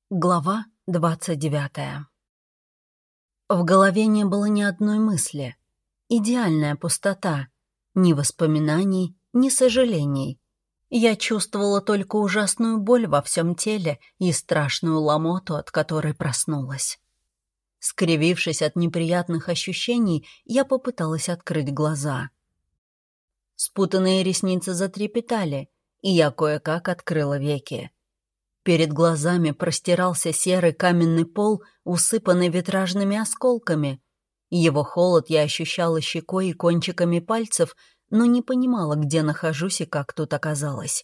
Глава 29. В голове не было ни одной мысли. Идеальная пустота. Ни воспоминаний, ни сожалений. Я чувствовала только ужасную боль во всем теле и страшную ломоту, от которой проснулась. Скривившись от неприятных ощущений, я попыталась открыть глаза. Спутанные ресницы затрепетали, и я кое-как открыла веки. Перед глазами простирался серый каменный пол, усыпанный витражными осколками. Его холод я ощущала щекой и кончиками пальцев, но не понимала, где нахожусь и как тут оказалась.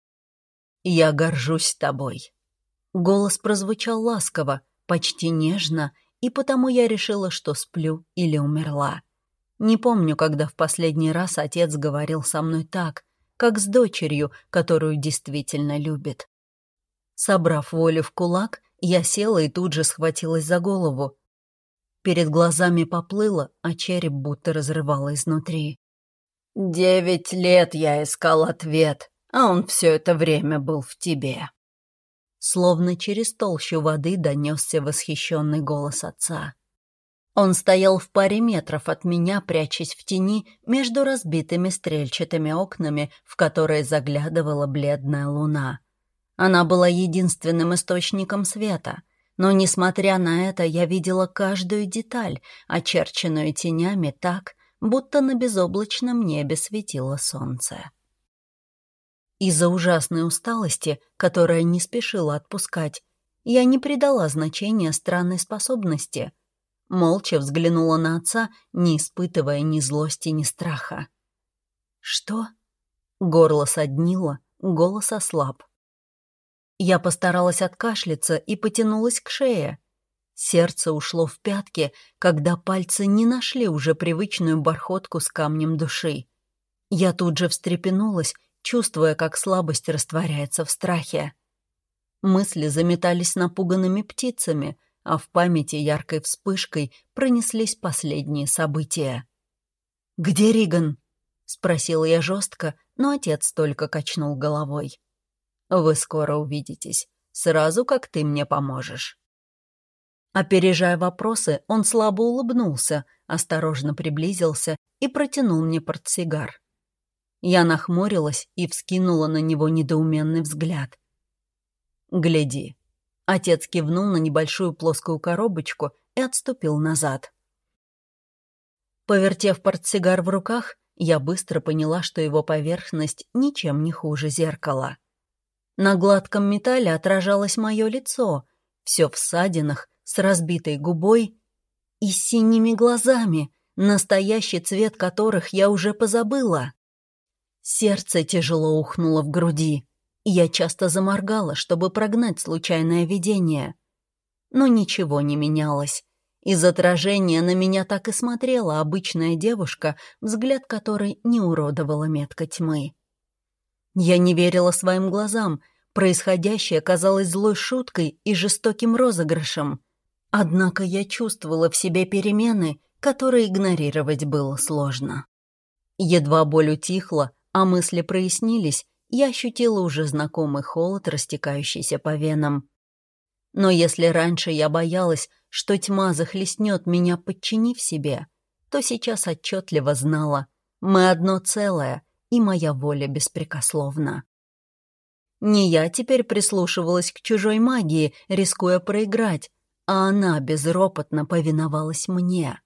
«Я горжусь тобой». Голос прозвучал ласково, почти нежно, и потому я решила, что сплю или умерла. Не помню, когда в последний раз отец говорил со мной так, как с дочерью, которую действительно любит. Собрав волю в кулак, я села и тут же схватилась за голову. Перед глазами поплыло, а череп будто разрывало изнутри. 9 лет я искал ответ, а он все это время был в тебе. Словно через толщу воды донесся восхищенный голос отца. Он стоял в паре метров от меня, прячась в тени между разбитыми стрельчатыми окнами, в которые заглядывала бледная луна. Она была единственным источником света, но, несмотря на это, я видела каждую деталь, очерченную тенями так, будто на безоблачном небе светило солнце. Из-за ужасной усталости, которая не спешила отпускать, я не придала значения странной способности. Молча взглянула на отца, не испытывая ни злости, ни страха. «Что?» Горло соднило, голос ослаб. Я постаралась откашляться и потянулась к шее. Сердце ушло в пятки, когда пальцы не нашли уже привычную бархотку с камнем души. Я тут же встрепенулась, чувствуя, как слабость растворяется в страхе. Мысли заметались напуганными птицами, а в памяти яркой вспышкой пронеслись последние события. «Где Риган?» — спросила я жестко, но отец только качнул головой. «Вы скоро увидитесь, сразу как ты мне поможешь». Опережая вопросы, он слабо улыбнулся, осторожно приблизился и протянул мне портсигар. Я нахмурилась и вскинула на него недоуменный взгляд. «Гляди». Отец кивнул на небольшую плоскую коробочку и отступил назад. Повертев портсигар в руках, я быстро поняла, что его поверхность ничем не хуже зеркала. На гладком металле отражалось мое лицо, все в ссадинах, с разбитой губой и с синими глазами, настоящий цвет которых я уже позабыла. Сердце тяжело ухнуло в груди, и я часто заморгала, чтобы прогнать случайное видение. Но ничего не менялось. Из отражения на меня так и смотрела обычная девушка, взгляд которой не уродовала метка тьмы. Я не верила своим глазам, происходящее казалось злой шуткой и жестоким розыгрышем. Однако я чувствовала в себе перемены, которые игнорировать было сложно. Едва боль утихла, а мысли прояснились, я ощутила уже знакомый холод, растекающийся по венам. Но если раньше я боялась, что тьма захлестнет меня, подчинив себе, то сейчас отчетливо знала, мы одно целое, и моя воля беспрекословна. Не я теперь прислушивалась к чужой магии, рискуя проиграть, а она безропотно повиновалась мне.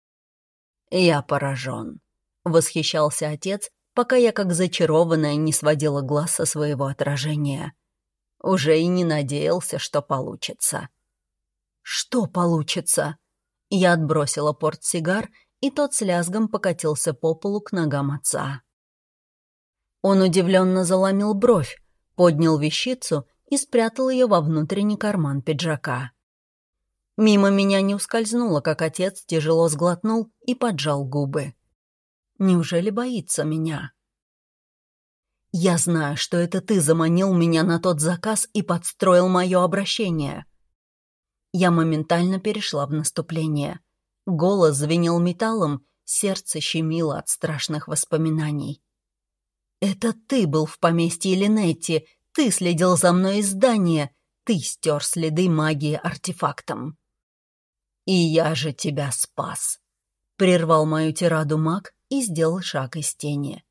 «Я поражен», — восхищался отец, пока я, как зачарованная, не сводила глаз со своего отражения. Уже и не надеялся, что получится. «Что получится?» Я отбросила портсигар, и тот с лязгом покатился по полу к ногам отца. Он удивленно заломил бровь, поднял вещицу и спрятал ее во внутренний карман пиджака. Мимо меня не ускользнуло, как отец тяжело сглотнул и поджал губы. Неужели боится меня? «Я знаю, что это ты заманил меня на тот заказ и подстроил мое обращение». Я моментально перешла в наступление. Голос звенел металлом, сердце щемило от страшных воспоминаний. «Это ты был в поместье Линетти, ты следил за мной из здания, ты стер следы магии артефактом. «И я же тебя спас», — прервал мою тираду маг и сделал шаг из тени.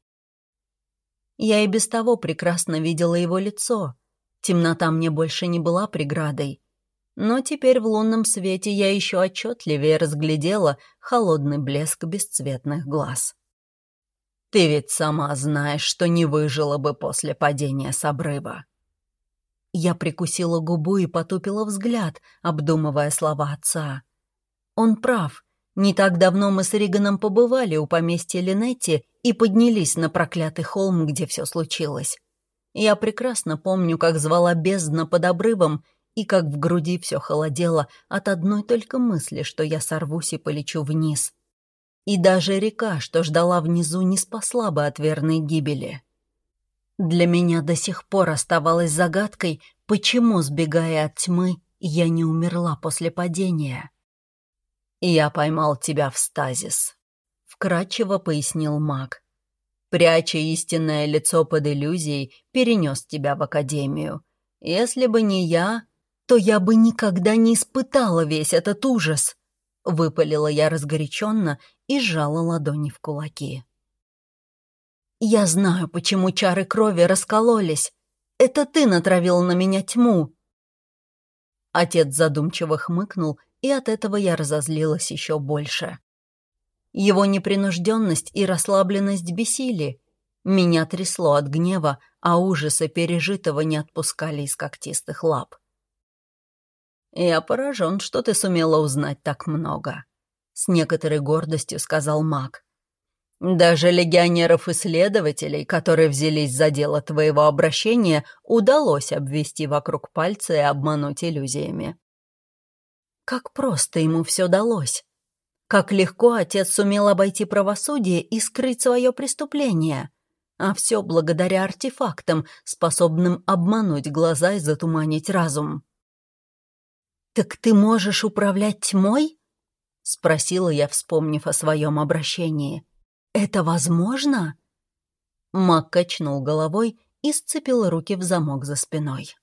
Я и без того прекрасно видела его лицо. Темнота мне больше не была преградой. Но теперь в лунном свете я еще отчетливее разглядела холодный блеск бесцветных глаз. «Ты ведь сама знаешь, что не выжила бы после падения с обрыва». Я прикусила губу и потупила взгляд, обдумывая слова отца. Он прав. Не так давно мы с Риганом побывали у поместья Линетти и поднялись на проклятый холм, где все случилось. Я прекрасно помню, как звала бездна под обрывом и как в груди все холодело от одной только мысли, что я сорвусь и полечу вниз. И даже река, что ждала внизу, не спасла бы от верной гибели. Для меня до сих пор оставалось загадкой, почему, сбегая от тьмы, я не умерла после падения. «Я поймал тебя в стазис», — вкратчиво пояснил маг. «Пряча истинное лицо под иллюзией, перенес тебя в академию. Если бы не я, то я бы никогда не испытала весь этот ужас», — выпалила я разгоряченно и сжала ладони в кулаки. «Я знаю, почему чары крови раскололись. Это ты натравил на меня тьму». Отец задумчиво хмыкнул, и от этого я разозлилась еще больше. Его непринужденность и расслабленность бесили. Меня трясло от гнева, а ужасы пережитого не отпускали из когтистых лап. «Я поражен, что ты сумела узнать так много», — с некоторой гордостью сказал маг. «Даже легионеров-исследователей, которые взялись за дело твоего обращения, удалось обвести вокруг пальца и обмануть иллюзиями». Как просто ему все далось. Как легко отец сумел обойти правосудие и скрыть свое преступление. А все благодаря артефактам, способным обмануть глаза и затуманить разум. «Так ты можешь управлять тьмой?» — спросила я, вспомнив о своем обращении. «Это возможно?» Маг качнул головой и сцепил руки в замок за спиной.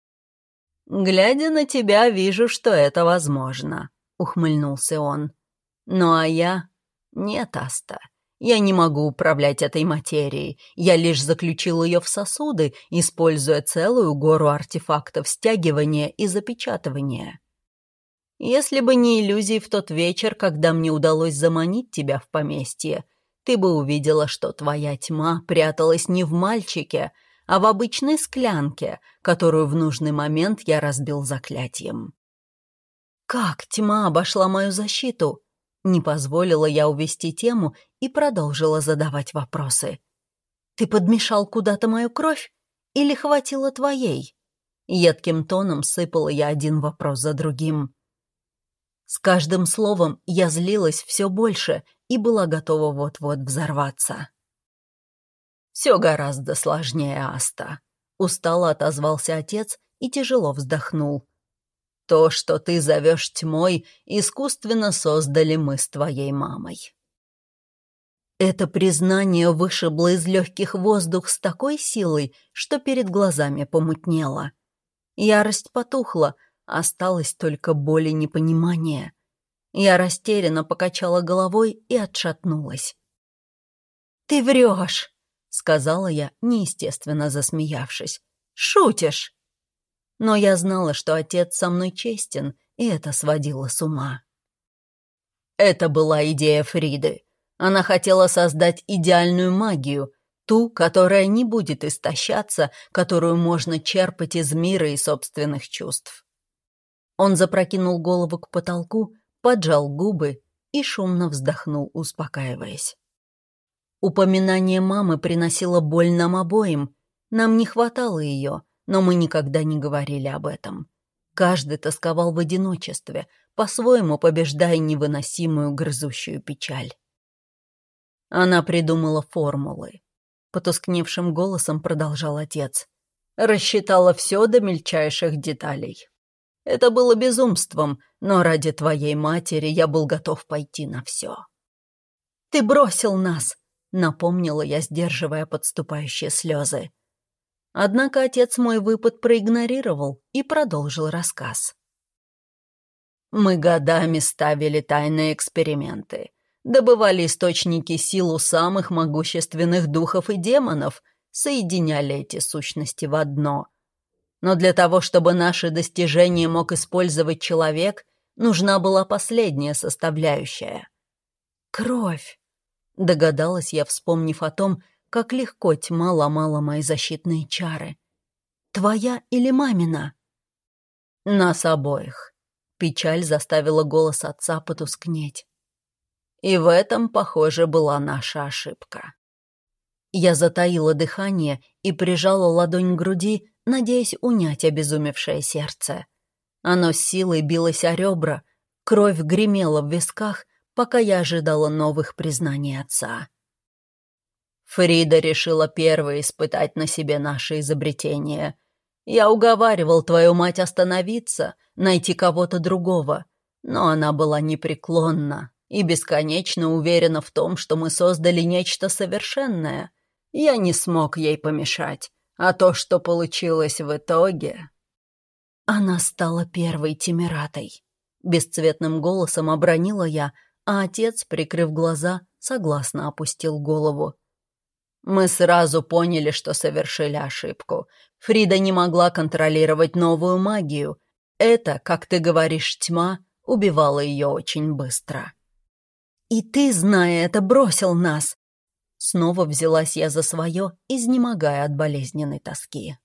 «Глядя на тебя, вижу, что это возможно», — ухмыльнулся он. «Ну а я? Нет, Аста, я не могу управлять этой материей. Я лишь заключил ее в сосуды, используя целую гору артефактов стягивания и запечатывания. Если бы не иллюзии в тот вечер, когда мне удалось заманить тебя в поместье, ты бы увидела, что твоя тьма пряталась не в мальчике, а в обычной склянке, которую в нужный момент я разбил заклятием». Как тьма обошла мою защиту? Не позволила я увести тему и продолжила задавать вопросы. «Ты подмешал куда-то мою кровь? Или хватило твоей?» Едким тоном сыпала я один вопрос за другим. С каждым словом я злилась все больше и была готова вот-вот взорваться. «Все гораздо сложнее, Аста», — устало отозвался отец и тяжело вздохнул. «То, что ты зовешь тьмой, искусственно создали мы с твоей мамой». Это признание вышибло из легких воздух с такой силой, что перед глазами помутнело. Ярость потухла, осталось только боль и непонимание. Я растерянно покачала головой и отшатнулась. «Ты врешь!» — сказала я, неестественно засмеявшись. «Шутишь!» Но я знала, что отец со мной честен, и это сводило с ума. Это была идея Фриды. Она хотела создать идеальную магию, ту, которая не будет истощаться, которую можно черпать из мира и собственных чувств. Он запрокинул голову к потолку, поджал губы и шумно вздохнул, успокаиваясь. Упоминание мамы приносило боль нам обоим. Нам не хватало ее, но мы никогда не говорили об этом. Каждый тосковал в одиночестве, по-своему побеждая невыносимую грызущую печаль. Она придумала формулы. Потускневшим голосом продолжал отец. Рассчитала все до мельчайших деталей. Это было безумством, но ради твоей матери я был готов пойти на все. «Ты бросил нас!» — напомнила я, сдерживая подступающие слезы. Однако отец мой выпад проигнорировал и продолжил рассказ. Мы годами ставили тайные эксперименты, добывали источники сил у самых могущественных духов и демонов, соединяли эти сущности в одно. Но для того, чтобы наши достижения мог использовать человек, нужна была последняя составляющая — кровь. Догадалась я, вспомнив о том, как легко тьма ломала мои защитные чары. Твоя или мамина? Нас обоих. Печаль заставила голос отца потускнеть. И в этом, похоже, была наша ошибка. Я затаила дыхание и прижала ладонь к груди, надеясь унять обезумевшее сердце. Оно с силой билось о ребра, кровь гремела в висках, пока я ожидала новых признаний отца. Фрида решила первой испытать на себе наше изобретение. Я уговаривал твою мать остановиться, найти кого-то другого, но она была непреклонна и бесконечно уверена в том, что мы создали нечто совершенное. Я не смог ей помешать, а то, что получилось в итоге... Она стала первой Тимиратой. Бесцветным голосом обронила я, а отец, прикрыв глаза, согласно опустил голову. Мы сразу поняли, что совершили ошибку. Фрида не могла контролировать новую магию. Это, как ты говоришь, тьма, убивала ее очень быстро. И ты, зная это, бросил нас. Снова взялась я за свое, изнемогая от болезненной тоски.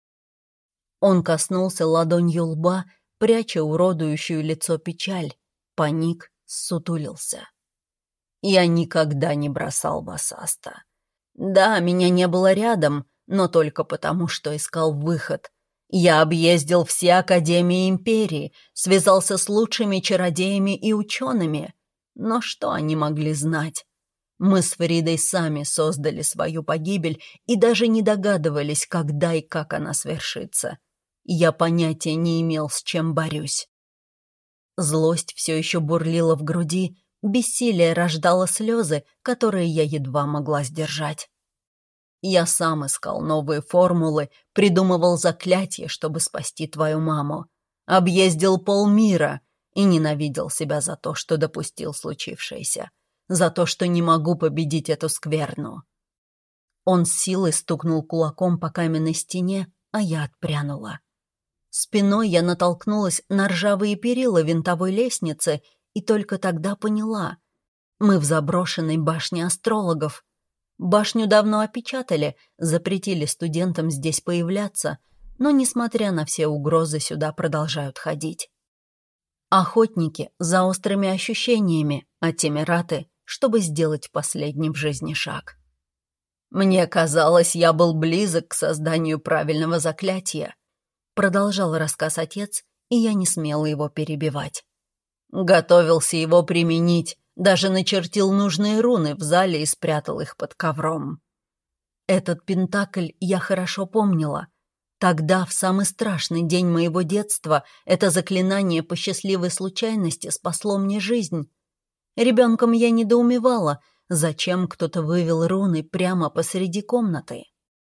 Он коснулся ладонью лба, пряча уродующую лицо печаль, паник, ссутулился. Я никогда не бросал вас, Аста. Да, меня не было рядом, но только потому, что искал выход. Я объездил все академии империи, связался с лучшими чародеями и учеными. Но что они могли знать? Мы с Фридой сами создали свою погибель и даже не догадывались, когда и как она свершится. Я понятия не имел, с чем борюсь. Злость все еще бурлила в груди, бессилие рождало слезы, которые я едва могла сдержать. Я сам искал новые формулы, придумывал заклятия, чтобы спасти твою маму. Объездил полмира и ненавидел себя за то, что допустил случившееся, за то, что не могу победить эту скверну. Он с силой стукнул кулаком по каменной стене, а я отпрянула. Спиной я натолкнулась на ржавые перила винтовой лестницы и только тогда поняла. Мы в заброшенной башне астрологов. Башню давно опечатали, запретили студентам здесь появляться, но, несмотря на все угрозы, сюда продолжают ходить. Охотники за острыми ощущениями, а Тимираты, чтобы сделать последний в жизни шаг. «Мне казалось, я был близок к созданию правильного заклятия», продолжал рассказ отец, и я не смела его перебивать. Готовился его применить, даже начертил нужные руны в зале и спрятал их под ковром. Этот пентакль я хорошо помнила. Тогда, в самый страшный день моего детства, это заклинание по счастливой случайности спасло мне жизнь. Ребенком я недоумевала, зачем кто-то вывел руны прямо посреди комнаты.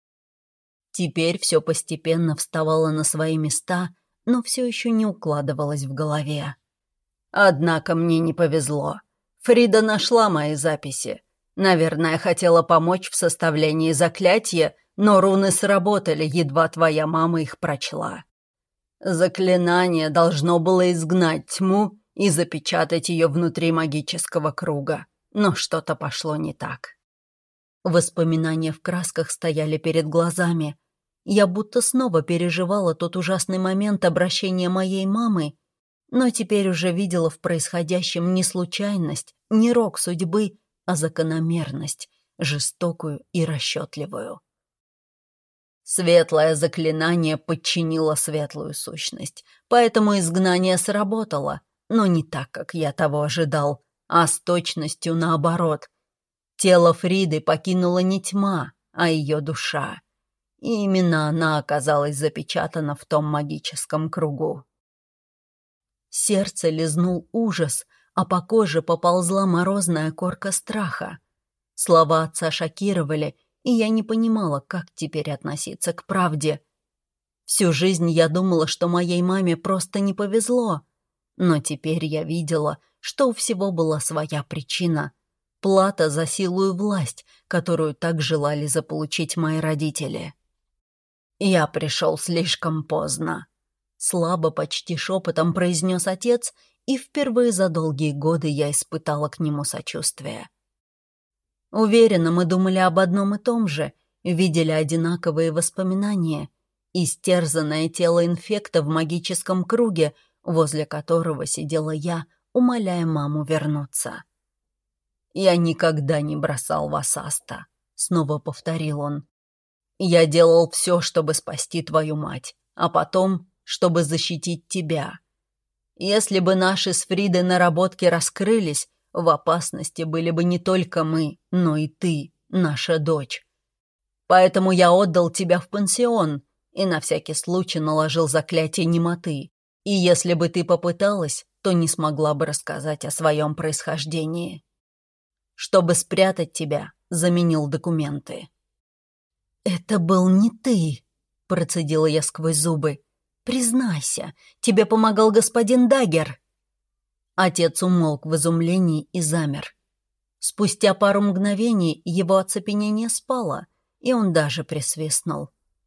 Теперь все постепенно вставало на свои места, но все еще не укладывалось в голове. Однако мне не повезло. Фрида нашла мои записи. Наверное, хотела помочь в составлении заклятия, но руны сработали, едва твоя мама их прочла. Заклинание должно было изгнать тьму и запечатать ее внутри магического круга, но что-то пошло не так. Воспоминания в красках стояли перед глазами. Я будто снова переживала тот ужасный момент обращения моей мамы, но теперь уже видела в происходящем не случайность, не рок судьбы, а закономерность, жестокую и расчетливую. Светлое заклинание подчинило светлую сущность, поэтому изгнание сработало, но не так, как я того ожидал, а с точностью наоборот. Тело Фриды покинула не тьма, а ее душа. И именно она оказалась запечатана в том магическом кругу. Сердце лизнул ужас, а по коже поползла морозная корка страха. Слова отца шокировали, и я не понимала, как теперь относиться к правде. Всю жизнь я думала, что моей маме просто не повезло, но теперь я видела, что у всего была своя причина — плата за силу и власть, которую так желали заполучить мои родители. «Я пришел слишком поздно», — слабо, почти шепотом произнес отец, и впервые за долгие годы я испытала к нему сочувствие. Уверена, мы думали об одном и том же, видели одинаковые воспоминания, истерзанное тело инфекта в магическом круге, возле которого сидела я, умоляя маму вернуться. «Я никогда не бросал вас, Аста», — снова повторил он. «Я делал все, чтобы спасти твою мать, а потом, чтобы защитить тебя. Если бы наши с Фридой наработки раскрылись, в опасности были бы не только мы, но и ты, наша дочь. Поэтому я отдал тебя в пансион и на всякий случай наложил заклятие немоты. И если бы ты попыталась, то не смогла бы рассказать о своем происхождении. Чтобы спрятать тебя, заменил документы». «Это был не ты», — процедила я сквозь зубы. «Признайся, тебе помогал господин Даггер». Отец умолк в изумлении и замер. Спустя пару мгновений его оцепенение спало, и он даже присвистнул.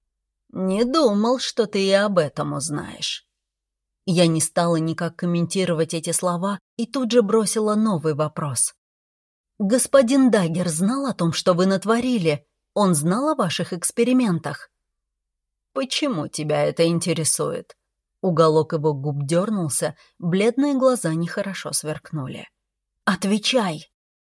«Не думал, что ты и об этом узнаешь». Я не стала никак комментировать эти слова и тут же бросила новый вопрос. «Господин Даггер знал о том, что вы натворили? Он знал о ваших экспериментах?» «Почему тебя это интересует?» Уголок его губ дернулся, бледные глаза нехорошо сверкнули. «Отвечай!»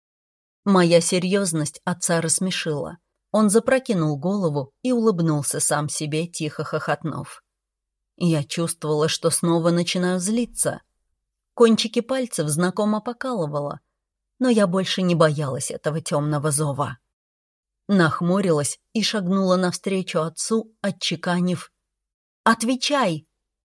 Моя серьезность отца рассмешила. Он запрокинул голову и улыбнулся сам себе, тихо хохотнув. Я чувствовала, что снова начинаю злиться. Кончики пальцев знакомо покалывало, но я больше не боялась этого темного зова. Нахмурилась и шагнула навстречу отцу, отчеканив «Отвечай!»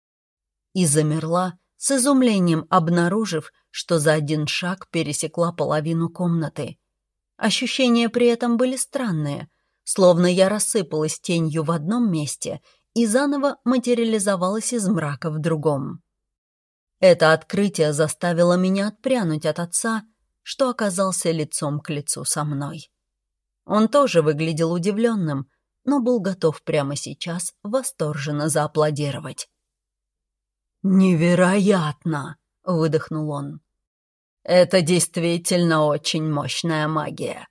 И замерла, с изумлением обнаружив, что за один шаг пересекла половину комнаты. Ощущения при этом были странные, словно я рассыпалась тенью в одном месте и заново материализовалась из мрака в другом. Это открытие заставило меня отпрянуть от отца, что оказался лицом к лицу со мной. Он тоже выглядел удивленным, но был готов прямо сейчас восторженно зааплодировать. «Невероятно!» — выдохнул он. «Это действительно очень мощная магия».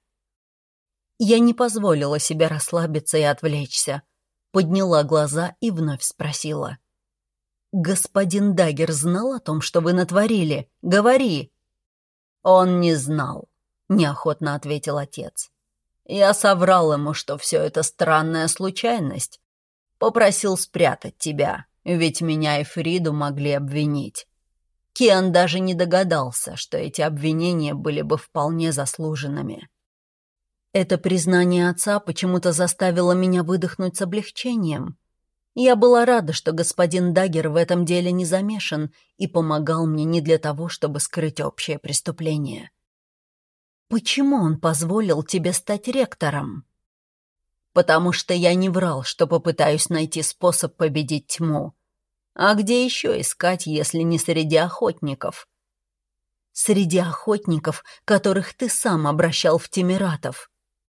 Я не позволила себе расслабиться и отвлечься. Подняла глаза и вновь спросила. «Господин Даггер знал о том, что вы натворили? Говори!» «Он не знал», — неохотно ответил отец. «Я соврал ему, что все это странная случайность. Попросил спрятать тебя, ведь меня и Фриду могли обвинить. Киан даже не догадался, что эти обвинения были бы вполне заслуженными». Это признание отца почему-то заставило меня выдохнуть с облегчением. Я была рада, что господин Даггер в этом деле не замешан и помогал мне не для того, чтобы скрыть общее преступление. «Почему он позволил тебе стать ректором?» «Потому что я не врал, что попытаюсь найти способ победить тьму. А где еще искать, если не среди охотников?» «Среди охотников, которых ты сам обращал в темератов».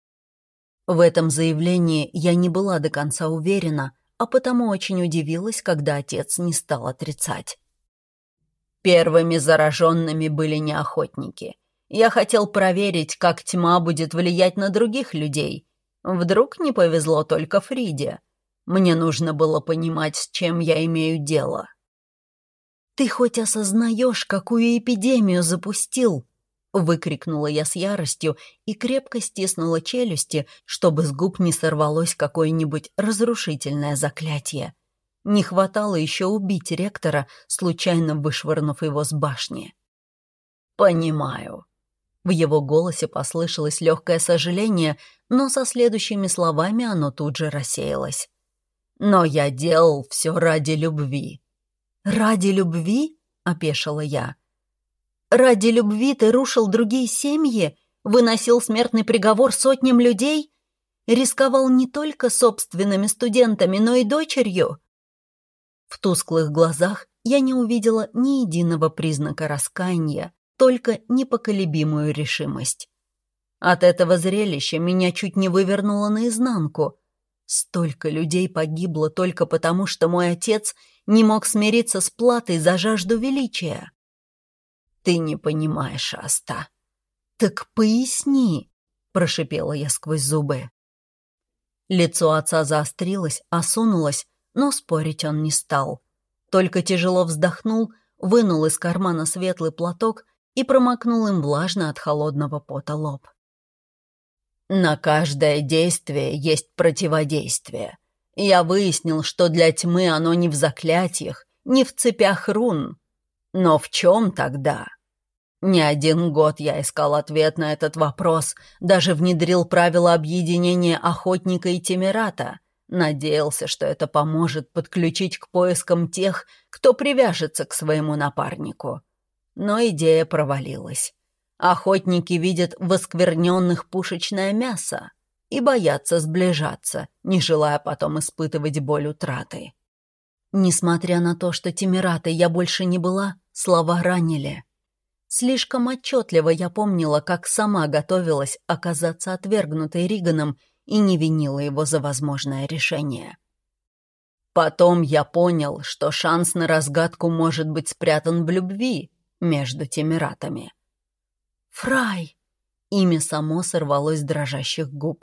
В этом заявлении я не была до конца уверена, а потому очень удивилась, когда отец не стал отрицать. Первыми зараженными были не охотники. Я хотел проверить, как тьма будет влиять на других людей. Вдруг не повезло только Фриде. Мне нужно было понимать, с чем я имею дело. «Ты хоть осознаешь, какую эпидемию запустил?» — выкрикнула я с яростью и крепко стиснула челюсти, чтобы с губ не сорвалось какое-нибудь разрушительное заклятие. Не хватало еще убить ректора, случайно вышвырнув его с башни. «Понимаю». В его голосе послышалось легкое сожаление, но со следующими словами оно тут же рассеялось. «Но я делал все ради любви». «Ради любви?» — опешила я. «Ради любви ты рушил другие семьи? Выносил смертный приговор сотням людей? Рисковал не только собственными студентами, но и дочерью. В тусклых глазах я не увидела ни единого признака раскаяния, только непоколебимую решимость. От этого зрелища меня чуть не вывернуло наизнанку. Столько людей погибло только потому, что мой отец не мог смириться с платой за жажду величия. «Ты не понимаешь, Аста». «Так поясни», — прошипела я сквозь зубы. Лицо отца заострилось, осунулось, но спорить он не стал. Только тяжело вздохнул, вынул из кармана светлый платок и промокнул им влажно от холодного пота лоб. «На каждое действие есть противодействие. Я выяснил, что для тьмы оно не в заклятиях, не в цепях рун. Но в чем тогда? Не один год я искал ответ на этот вопрос, даже внедрил правила объединения охотника и темерата. Надеялся, что это поможет подключить к поискам тех, кто привяжется к своему напарнику. Но идея провалилась. Охотники видят в оскверненных пушечное мясо и боятся сближаться, не желая потом испытывать боль утраты. Несмотря на то, что темератой я больше не была, слова ранили. Слишком отчетливо я помнила, как сама готовилась оказаться отвергнутой Риганом и не винила его за возможное решение. Потом я понял, что шанс на разгадку может быть спрятан в любви между темератами. «Фрай!» — имя само сорвалось с дрожащих губ.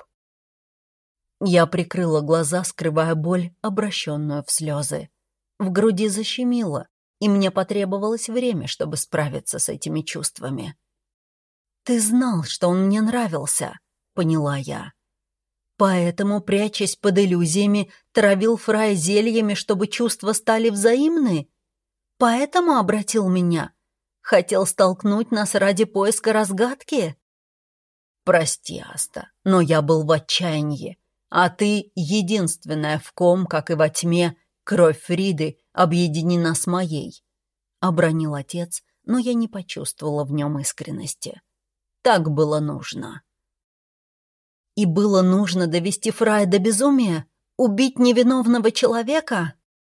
Я прикрыла глаза, скрывая боль, обращенную в слезы. В груди защемило, и мне потребовалось время, чтобы справиться с этими чувствами. «Ты знал, что он мне нравился», — поняла я. «Поэтому, прячась под иллюзиями, травил Фрая зельями, чтобы чувства стали взаимны? Поэтому обратил меня? Хотел столкнуть нас ради поиска разгадки?» «Прости, Аста, но я был в отчаянии, а ты единственная, в ком, как и во тьме, кровь Фриды объединена с моей», — обронил отец, но я не почувствовала в нем искренности. Так было нужно. И было нужно довести Фрая до безумия? Убить невиновного человека?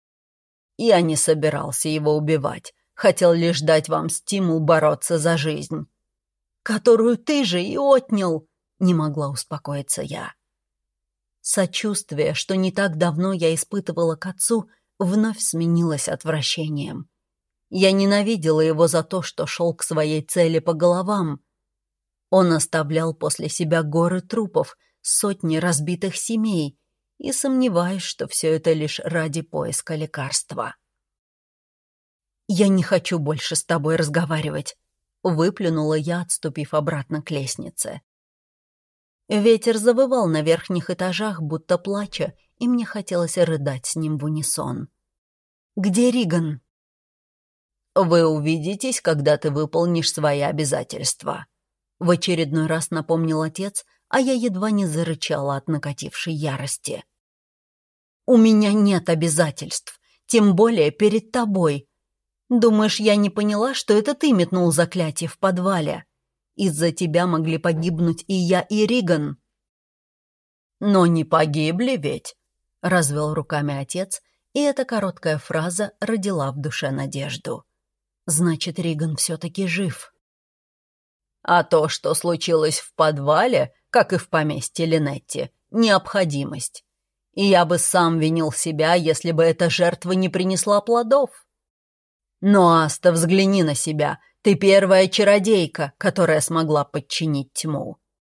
Я не собирался его убивать, хотел лишь дать вам стимул бороться за жизнь. Которую ты же и отнял, не могла успокоиться я. Сочувствие, что не так давно я испытывала к отцу, вновь сменилось отвращением. Я ненавидела его за то, что шел к своей цели по головам. Он оставлял после себя горы трупов, сотни разбитых семей, и сомневаюсь, что все это лишь ради поиска лекарства. «Я не хочу больше с тобой разговаривать», — выплюнула я, отступив обратно к лестнице. Ветер завывал на верхних этажах, будто плача, и мне хотелось рыдать с ним в унисон. «Где Риган?» «Вы увидитесь, когда ты выполнишь свои обязательства», — в очередной раз напомнил отец, а я едва не зарычала от накатившей ярости. «У меня нет обязательств, тем более перед тобой. Думаешь, я не поняла, что это ты метнул заклятие в подвале? Из-за тебя могли погибнуть и я, и Риган». «Но не погибли ведь», — развел руками отец, и эта короткая фраза родила в душе надежду. «Значит, Риган все-таки жив». «А то, что случилось в подвале, как и в поместье Линетти, необходимость. И я бы сам винил себя, если бы эта жертва не принесла плодов. Но, Аста, взгляни на себя. Ты первая чародейка, которая смогла подчинить тьму».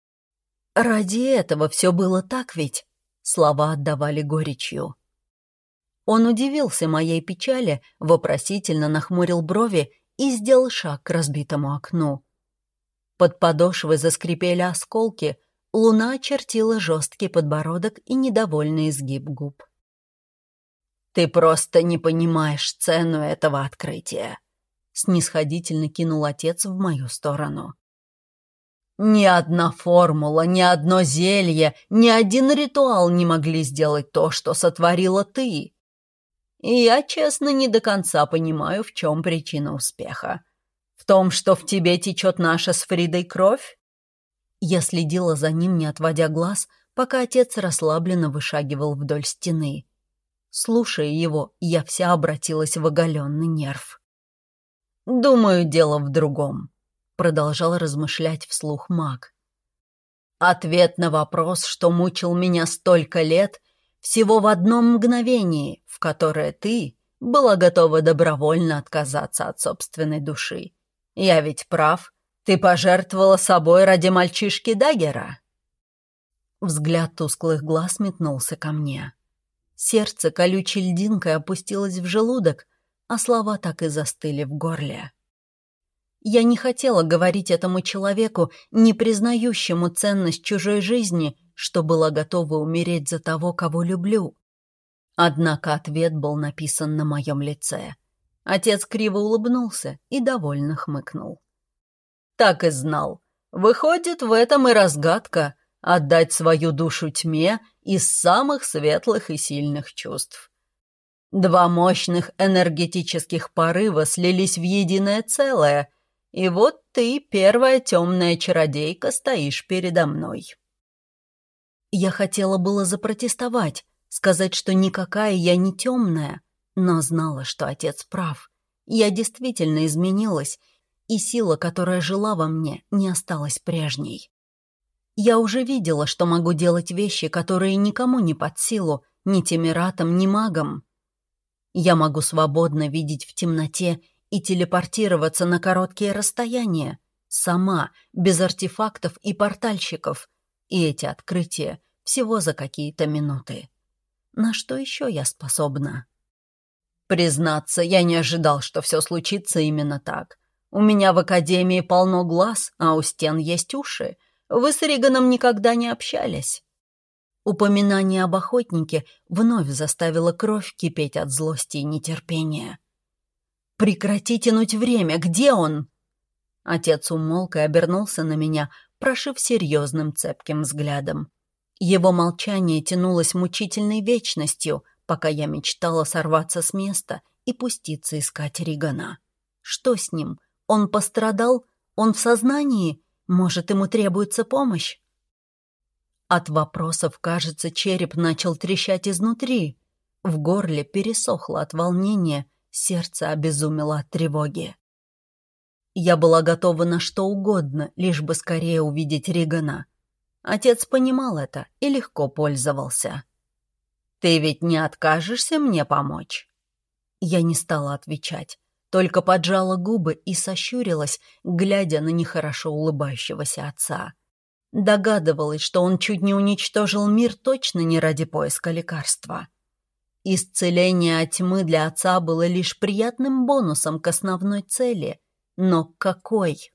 «Ради этого все было так ведь?» Слова отдавали горечью. Он удивился моей печали, вопросительно нахмурил брови и сделал шаг к разбитому окну. Под подошвой заскрипели осколки, луна очертила жесткий подбородок и недовольный изгиб губ. «Ты просто не понимаешь цену этого открытия», — снисходительно кинул отец в мою сторону. «Ни одна формула, ни одно зелье, ни один ритуал не могли сделать то, что сотворила ты. И я, честно, не до конца понимаю, в чем причина успеха. В том, что в тебе течет наша с Фридой кровь?» Я следила за ним, не отводя глаз, пока отец расслабленно вышагивал вдоль стены. Слушая его, я вся обратилась в оголенный нерв. «Думаю, дело в другом», — продолжал размышлять вслух маг. «Ответ на вопрос, что мучил меня столько лет, всего в одном мгновении, в которое ты была готова добровольно отказаться от собственной души. Я ведь прав, ты пожертвовала собой ради мальчишки Даггера». Взгляд тусклых глаз метнулся ко мне. Сердце колючей льдинкой опустилось в желудок, а слова так и застыли в горле. Я не хотела говорить этому человеку, не признающему ценность чужой жизни, что была готова умереть за того, кого люблю. Однако ответ был написан на моем лице. Отец криво улыбнулся и довольно хмыкнул. «Так и знал. Выходит, в этом и разгадка — отдать свою душу тьме из самых светлых и сильных чувств. Два мощных энергетических порыва слились в единое целое, и вот ты, первая темная чародейка, стоишь передо мной». Я хотела было запротестовать, сказать, что никакая я не темная, но знала, что отец прав. Я действительно изменилась, и сила, которая жила во мне, не осталась прежней. Я уже видела, что могу делать вещи, которые никому не под силу, ни темератам, ни магам. Я могу свободно видеть в темноте и телепортироваться на короткие расстояния, сама, без артефактов и портальщиков, и эти открытия всего за какие-то минуты. На что еще я способна? Признаться, я не ожидал, что все случится именно так. У меня в академии полно глаз, а у стен есть уши. Вы с Риганом никогда не общались». Упоминание об охотнике вновь заставило кровь кипеть от злости и нетерпения. «Прекрати тянуть время! Где он?» Отец умолк и обернулся на меня, прошив серьезным цепким взглядом. Его молчание тянулось мучительной вечностью, пока я мечтала сорваться с места и пуститься искать Ригана. Что с ним? Он пострадал? Он в сознании? Может, ему требуется помощь? От вопросов, кажется, череп начал трещать изнутри. В горле пересохло от волнения, сердце обезумело от тревоги. Я была готова на что угодно, лишь бы скорее увидеть Ригана. Отец понимал это и легко пользовался. «Ты ведь не откажешься мне помочь?» Я не стала отвечать, только поджала губы и сощурилась, глядя на нехорошо улыбающегося отца. Догадывалась, что он чуть не уничтожил мир точно не ради поиска лекарства. Исцеление от тьмы для отца было лишь приятным бонусом к основной цели. Но какой?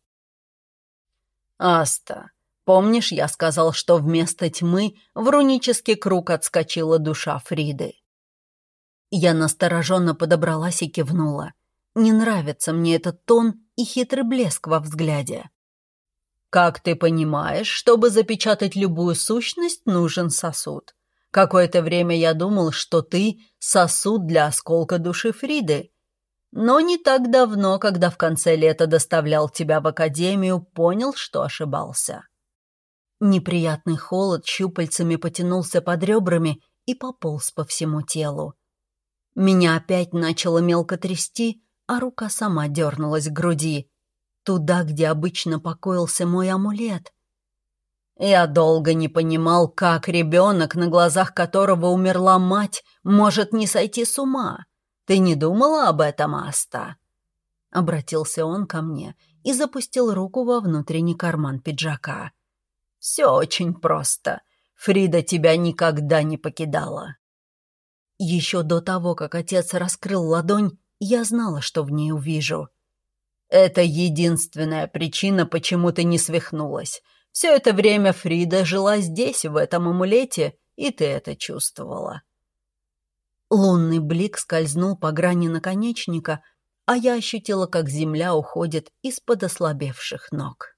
«Аста, помнишь, я сказал, что вместо тьмы в рунический круг отскочила душа Фриды?» Я настороженно подобралась и кивнула. Не нравится мне этот тон и хитрый блеск во взгляде. «Как ты понимаешь, чтобы запечатать любую сущность, нужен сосуд. Какое-то время я думал, что ты — сосуд для осколка души Фриды. Но не так давно, когда в конце лета доставлял тебя в академию, понял, что ошибался». Неприятный холод щупальцами потянулся под ребрами и пополз по всему телу. Меня опять начало мелко трясти, а рука сама дернулась к груди, туда, где обычно покоился мой амулет. Я долго не понимал, как ребенок, на глазах которого умерла мать, может не сойти с ума. Ты не думала об этом, Аста?» Обратился он ко мне и запустил руку во внутренний карман пиджака. «Все очень просто. Фрида тебя никогда не покидала». Еще до того, как отец раскрыл ладонь, я знала, что в ней увижу. «Это единственная причина, почему ты не свихнулась. Все это время Фрида жила здесь, в этом амулете, и ты это чувствовала». Лунный блик скользнул по грани наконечника, а я ощутила, как земля уходит из-под ослабевших ног.